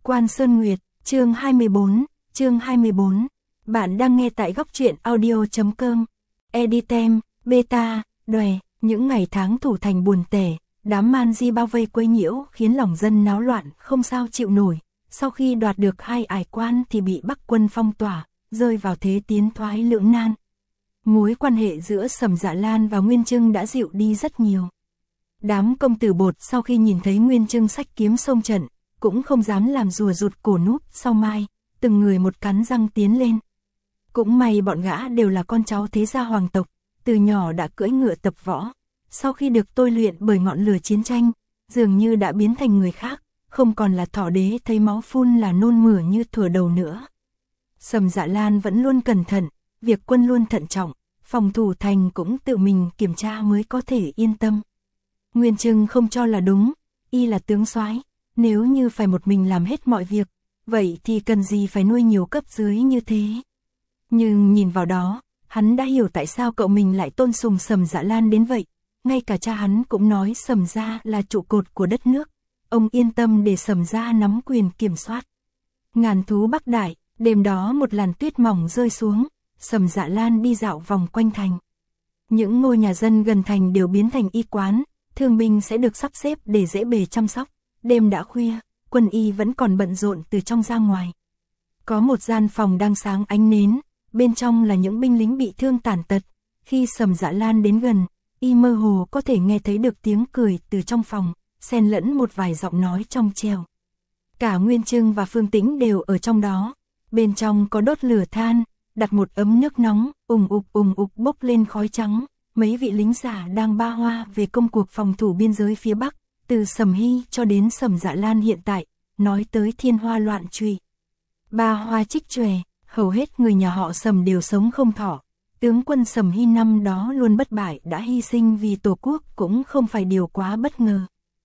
Quan Sơn Nguyệt, chương 24. Bạn đang nghe tại góc truyện audio.com. Editem, beta, đòe, những ngày tháng thủ thành buồn tẻ, đám man di bao vây quấy nhiễu khiến lòng dân náo loạn không sao chịu nổi. Sau khi đoạt được 2 ải quan thì bị Bắc quân phong tỏa, rơi vào thế tiến thoái lưỡng nan. Mối quan hệ giữa Sầm Dạ Lan và Nguyên Trưng đã dịu đi rất nhiều. Đám công tử bột sau khi nhìn thấy Nguyên Trưng xách kiếm xông trận, cũng không dám làm rùa rụt cổ núp sau mai, từng người một cắn răng tiến lên. Cũng may bọn gã đều là con cháu thế gia hoàng tộc, từ nhỏ đã cưỡi ngựa tập võ, sau khi được tôi luyện bởi ngọn lửa chiến tranh, dường như đã biến thành người khác, không còn là thỏ đế thấy máu phun là nôn mửa như thuở đầu nữa. Sầm Dạ Lan vẫn luôn cẩn thận, việc quân luôn thận trọng, phòng thủ thành cũng tự mình kiểm tra mới có thể yên tâm. Nguyên Trưng không cho là đúng, y là tướng soái, nếu như phải một mình làm hết mọi việc, vậy thì cần gì phải nuôi nhiều cấp dưới như thế. Nhưng nhìn vào đó, hắn đã hiểu tại sao cậu mình lại tôn sùng Sầm Dạ Lan đến vậy, ngay cả cha hắn cũng nói Sầm gia là trụ cột của đất nước, ông yên tâm để Sầm gia nắm quyền kiểm soát. Ngàn thú Bắc Đại, đêm đó một làn tuyết mỏng rơi xuống, Sầm Dạ Lan đi dạo vòng quanh thành. Những ngôi nhà dân gần thành đều biến thành y quán, thương binh sẽ được sắp xếp để dễ bề chăm sóc. Đêm đã khuya, quân y vẫn còn bận rộn từ trong ra ngoài. Có một gian phòng đang sáng ánh nến, bên trong là những binh lính bị thương tàn tật. Khi Sầm Dạ Lan đến gần, y mơ hồ có thể nghe thấy được tiếng cười từ trong phòng, xen lẫn một vài giọng nói trong trẻo. Cả Nguyên Trưng và Phương Tĩnh đều ở trong đó. Bên trong có đốt lửa than, đặt một ấm nước nóng, ùng ục bốc lên khói trắng. Mấy vị lính giả đang ba hoa về công cuộc phòng thủ biên giới phía Bắc, từ Sầm Hy cho đến Sầm Dạ Lan hiện tại, nói tới thiên hoa loạn truy. Ba hoa trích chòe, hầu hết người nhà họ Sầm đều sống không thọ. Tướng quân Sầm Hy năm đó luôn bất bại đã hy sinh vì Tổ quốc cũng không phải điều quá bất ngờ.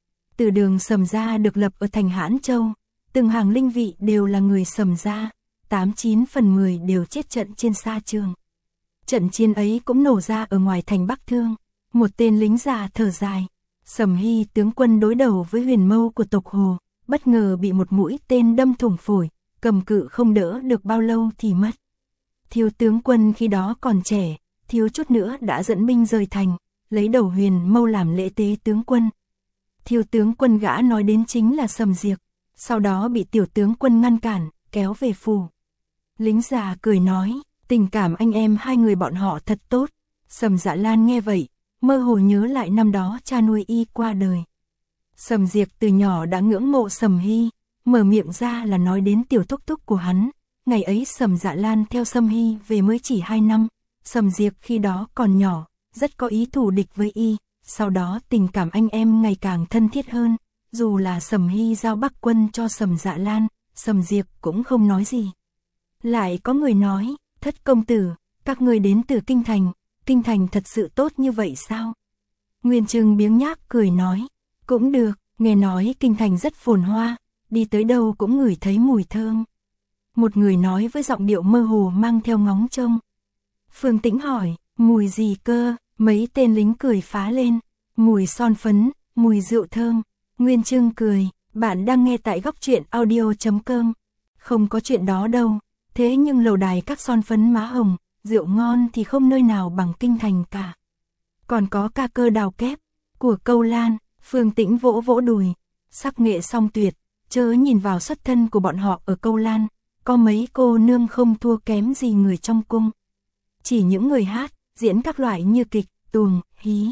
Từ đường Sầm gia được lập ở thành Hãn Châu, từng hàng linh vị đều là người Sầm gia, 89 phần 10 đều chết trận trên sa trường. Trận chiến ấy cũng nổ ra ở ngoài thành Bắc Thương, một tên lính già thở dài. Sầm Hy tướng quân đối đầu với Huyền Mâu của tộc Hồ, bất ngờ bị một mũi tên đâm thủng phổi, cầm cự không đỡ được bao lâu thì mất. Thiếu tướng quân khi đó còn trẻ, thiếu chút nữa đã dẫn binh rời thành, lấy đầu Huyền Mâu làm lễ tế tướng quân. Thiếu tướng quân gã nói đến chính là Sầm Diệp, sau đó bị tiểu tướng quân ngăn cản, kéo về phủ. Lính già cười nói, tình cảm anh em hai người bọn họ thật tốt. Sầm Dạ Lan nghe vậy, mơ hồ nhớ lại năm đó cha nuôi y qua đời. Sầm Diệp từ nhỏ đã ngưỡng mộ Sầm Hy, mở miệng ra là nói đến tiểu thúc thúc của hắn. Ngày ấy Sầm Dạ Lan theo Sầm Hy về mới chỉ 2 năm, Sầm Diệp khi đó còn nhỏ, rất có ý thù địch với y. Sau đó tình cảm anh em ngày càng thân thiết hơn, dù là Sầm Hy giao Bắc quân cho Sầm Dạ Lan, Sầm Diệp cũng không nói gì. Lại có người nói, thất công tử, các người đến từ Kinh Thành thật sự tốt như vậy sao? Nguyên Trưng biếng nhác cười nói, cũng được, nghe nói Kinh Thành rất phồn hoa, đi tới đâu cũng ngửi thấy mùi thơm. Một người nói với giọng điệu mơ hồ mang theo ngóng trông. Phương Tĩnh hỏi, mùi gì cơ? Mấy tên lính cười phá lên, mùi son phấn, mùi rượu thơm. Nguyên Trưng cười, bạn đang nghe tại góc truyện audio.com. Không có chuyện đó đâu, thế nhưng lầu đài các son phấn má hồng, rượu ngon thì không nơi nào bằng Kinh Thành cả. Còn có ca cơ đào kép của Câu Lan. Phương Tĩnh vỗ vỗ đùi, sắc nghệ song tuyệt, chớ nhìn vào xuất thân của bọn họ ở Câu Lan, có mấy cô nương không thua kém gì người trong cung. Chỉ những người hát, diễn các loại như kịch, tuồng, hí.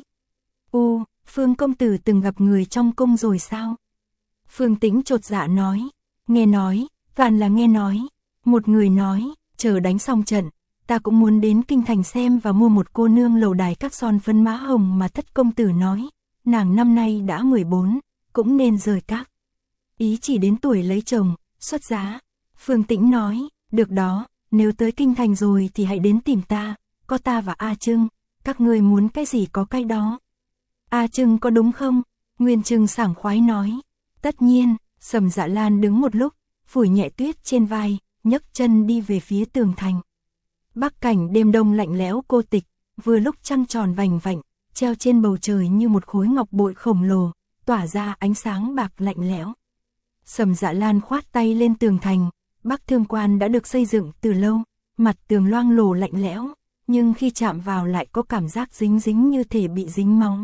Phương công tử từng gặp người trong cung rồi sao? Phương Tĩnh chột dạ nói, nghe nói, toàn là nghe nói. Một người nói, chờ đánh xong trận, ta cũng muốn đến Kinh Thành xem và mua một cô nương lầu đài các son phấn má hồng mà thất công tử nói. Nàng năm nay đã 14, cũng nên rời các. Ý chỉ đến tuổi lấy chồng, xuất giá. Phương Tĩnh nói, được đó, nếu tới Kinh Thành rồi thì hãy đến tìm ta, có ta và A Trưng, các ngươi muốn cái gì có cái đó. A Trưng có đúng không? Nguyên Trưng sảng khoái nói. Tất nhiên. Sầm Dạ Lan đứng một lúc, phủi nhẹ tuyết trên vai, nhấc chân đi về phía tường thành. Bắc cảnh đêm đông lạnh lẽo cô tịch, vừa lúc trăng tròn vành vạnh, treo trên bầu trời như một khối ngọc bội khổng lồ, tỏa ra ánh sáng bạc lạnh lẽo. Sầm Dạ Lan khoát tay lên tường thành, Bắc Thương Quan đã được xây dựng từ lâu, mặt tường loang lổ lạnh lẽo, nhưng khi chạm vào lại có cảm giác dính dính như thể bị dính máu.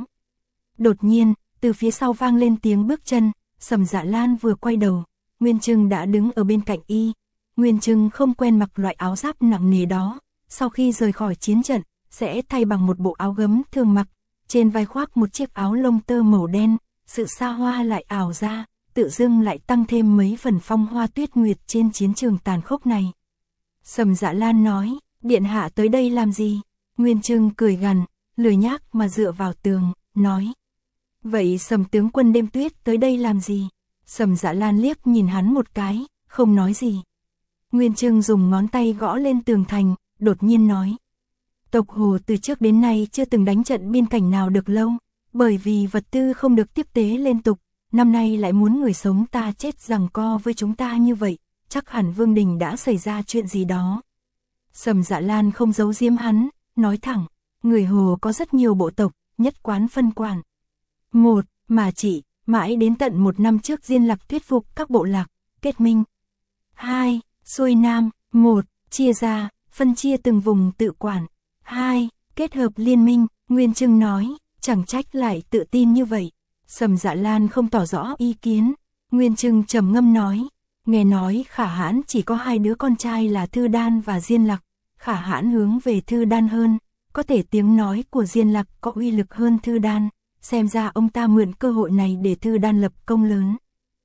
Đột nhiên, từ phía sau vang lên tiếng bước chân, Sầm Dạ Lan vừa quay đầu, Nguyên Trưng đã đứng ở bên cạnh y. Nguyên Trưng không quen mặc loại áo giáp nặng nề đó, sau khi rời khỏi chiến trận, sẽ thay bằng một bộ áo gấm thường mặc, trên vai khoác một chiếc áo lông tơ màu đen, sự xa hoa lại ảo ra, tự dưng lại tăng thêm mấy phần phong hoa tuyết nguyệt trên chiến trường tàn khốc này. Sầm Dạ Lan nói, điện hạ tới đây làm gì? Nguyên Trưng cười gằn, lười nhác mà dựa vào tường, nói. Vậy Sầm tướng quân đêm tuyết tới đây làm gì? Sầm Dạ Lan liếc nhìn hắn một cái, không nói gì. Nguyên Trưng dùng ngón tay gõ lên tường thành, đột nhiên nói. Tộc Hồ từ trước đến nay chưa từng đánh trận biên cảnh nào được lâu, bởi vì vật tư không được tiếp tế liên tục, năm nay lại muốn người sống ta chết giằng co với chúng ta như vậy, chắc hẳn Vương Đình đã xảy ra chuyện gì đó. Sầm Dạ Lan không giấu giếm hắn, nói thẳng, người Hồ có rất nhiều bộ tộc, nhất quán phân quản. Một, mà chỉ, mãi đến tận một năm trước Diên Lạc thuyết phục các bộ lạc, kết minh. 2. Xuôi Nam, 1. Chia ra, phân chia từng vùng tự quản. 2. Kết hợp liên minh, Nguyên Trưng nói, chẳng trách lại tự tin như vậy. Sầm Dạ Lan không tỏ rõ ý kiến. Nguyên Trưng trầm ngâm nói, nghe nói Khả Hãn chỉ có 2 đứa con trai là Thư Đan và Diên Lạc. Khả Hãn hướng về Thư Đan hơn, có thể tiếng nói của Diên Lạc có uy lực hơn Thư Đan. Xem ra ông ta mượn cơ hội này để Thư Đan lập công lớn.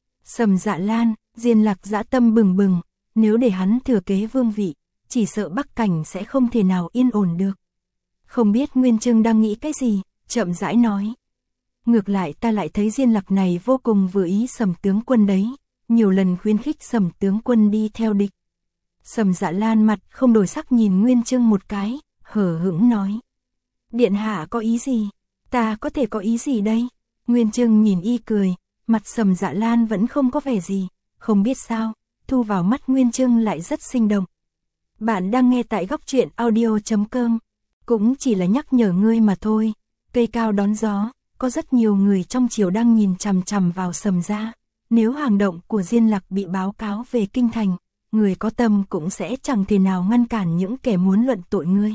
Sầm Dạ Lan, Diên Lạc dã tâm bừng bừng, nếu để hắn thừa kế vương vị, chỉ sợ Bắc Cảnh sẽ không thể nào yên ổn được. Không biết Nguyên Trưng đang nghĩ cái gì, chậm rãi nói. Ngược lại ta lại thấy Diên Lạc này vô cùng vừa ý Sầm tướng quân đấy, nhiều lần khuyến khích Sầm tướng quân đi theo địch. Sầm Dạ Lan mặt không đổi sắc nhìn Nguyên Trưng một cái, hờ hững nói. Điện hạ có ý gì? Ta có thể có ý gì đây? Nguyên Trưng nhìn y cười, mặt Sầm Dạ Lan vẫn không có vẻ gì, không biết sao, thu vào mắt Nguyên Trưng lại rất sinh động. Bạn đang nghe tại góc truyện audio.com, cũng chỉ là nhắc nhở ngươi mà thôi. Cây cao đón gió, có rất nhiều người trong triều đang nhìn chằm chằm vào Sầm gia. Nếu hành động của Diên Lạc bị báo cáo về kinh thành, người có tâm cũng sẽ chẳng thể nào ngăn cản những kẻ muốn luận tội ngươi.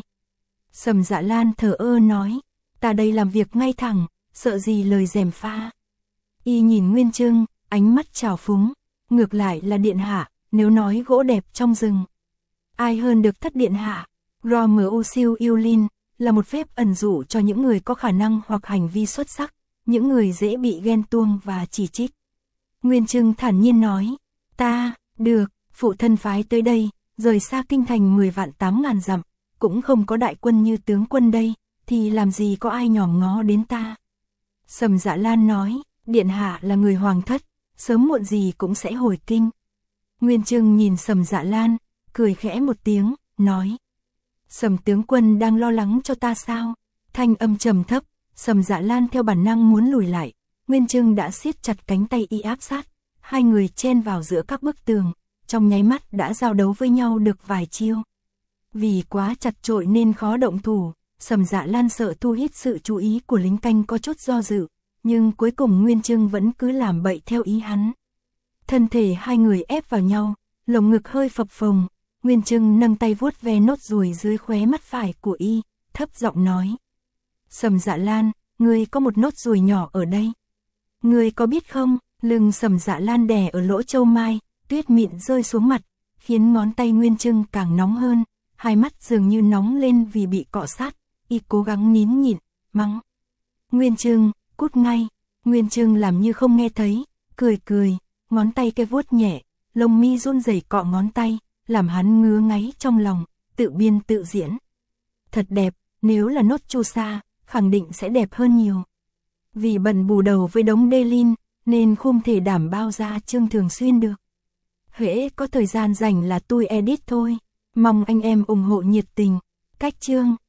Sầm Dạ Lan thờ ơ nói, ta đây làm việc ngay thẳng, sợ gì lời gièm pha. Y nhìn Nguyên Trưng, ánh mắt trào phúng, ngược lại là điện hạ, nếu nói gỗ đẹp trong rừng. Ai hơn được thất điện hạ? Romeo siêu yêu linh là một phép ẩn dụ cho những người có khả năng hoặc hành vi xuất sắc, những người dễ bị ghen tuông và chỉ trích. Nguyên Trưng thản nhiên nói, ta, được, phụ thân phái tới đây, rời xa kinh thành 10 vạn 8.000 dặm, cũng không có đại quân như tướng quân đây, thì làm gì có ai nhòm ngó đến ta. Sầm Dạ Lan nói, điện hạ là người hoàng thất, sớm muộn gì cũng sẽ hồi kinh. Nguyên Trưng nhìn Sầm Dạ Lan, cười khẽ một tiếng, nói. Sầm tướng quân đang lo lắng cho ta sao? Thanh âm trầm thấp, Sầm Dạ Lan theo bản năng muốn lùi lại. Nguyên Trưng đã siết chặt cánh tay y áp sát, hai người chen vào giữa các bức tường, trong nháy mắt đã giao đấu với nhau được vài chiêu. Vì quá chặt chội nên khó động thủ, Sầm Dạ Lan sợ thu hút sự chú ý của lính canh có chút do dự, nhưng cuối cùng Nguyên Trưng vẫn cứ làm bậy theo ý hắn. Thân thể hai người ép vào nhau, lồng ngực hơi phập phồng, Nguyên Trưng nâng tay vuốt ve nốt ruồi dưới khóe mắt phải của y, thấp giọng nói. Sầm Dạ Lan, ngươi có một nốt ruồi nhỏ ở đây. Ngươi có biết không, lưng Sầm Dạ Lan đè ở lỗ châu mai, tuyết mịn rơi xuống mặt, khiến ngón tay Nguyên Trưng càng nóng hơn, hai mắt dường như nóng lên vì bị cọ sát, y cố gắng nín nhịn, mắng. Nguyên Trưng, cút ngay. Nguyên Trưng làm như không nghe thấy, cười cười, ngón tay cái vuốt nhẹ, lông mi run rẩy cọ ngón tay, làm hắn ngứa ngáy trong lòng, tự biên tự diễn. Thật đẹp, nếu là nốt chu sa, khẳng định sẽ đẹp hơn nhiều. Vì bận bù đầu với đống đê lin, nên không thể đảm bao ra chương thường xuyên được. Hễ có thời gian rảnh là tôi edit thôi, mong anh em ủng hộ nhiệt tình. Cách chương